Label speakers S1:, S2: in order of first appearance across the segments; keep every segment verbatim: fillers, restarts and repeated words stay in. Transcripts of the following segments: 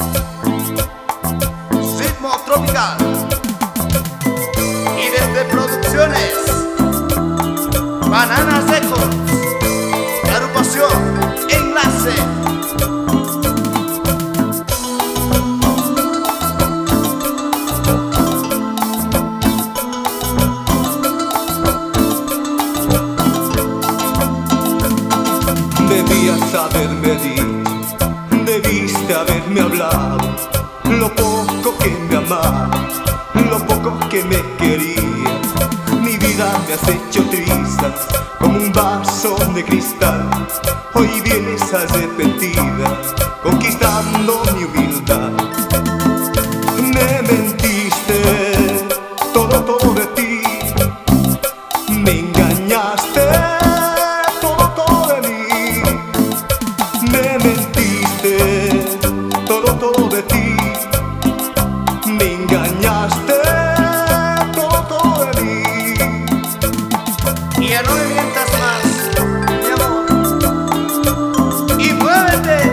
S1: Ritmo tropical. Y desde Producciones Bananas Records, la agrupación Enlace.
S2: Debías haberme dicho, debiste haberme hablado, lo poco que me amabas, lo poco que me querías. Mi vida me has hecho trizas como un vaso de cristal. Hoy vienes arrepentida, conquistando mi humildad. Me mentiste, todo, todo de ti, me engañaste. Me mentiste, todo, todo de ti, me engañaste, todo, todo de mí.
S1: Y ya no me mientas más, mi amor, y muévete.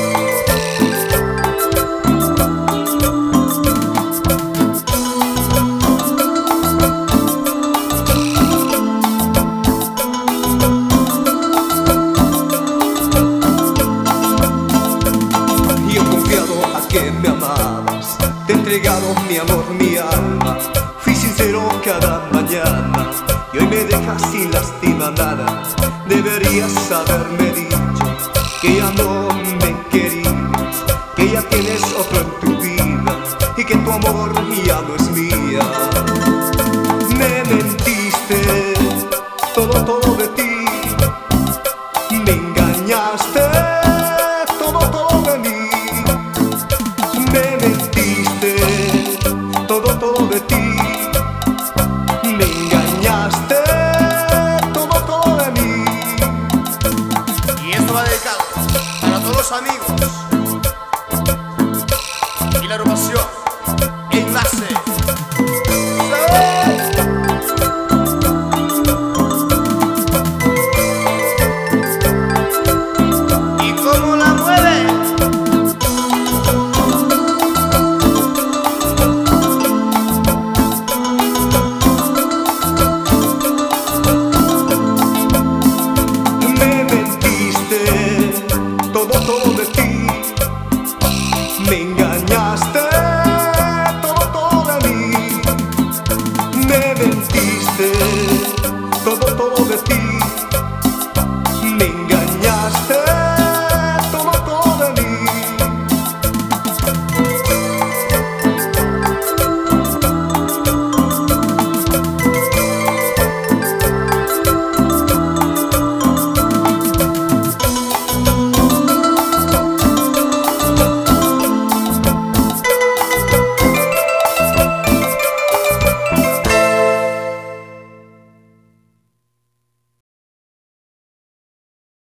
S2: Que me amabas, te he entregado mi amor, mi alma. Fui sincero cada mañana y hoy me dejas sin lástima nada. Deberías haberme dicho que ya no me querías, que ya tienes otro en tu vida y que tu amor ya no es mía. Me mentiste, todo, todo de ti, me engañaste. Todo, todo de mí. Me mentiste, todo, todo de ti, me engañaste, todo, todo de mí.
S1: Y esto va dedicado para todos los amigos y la agrupación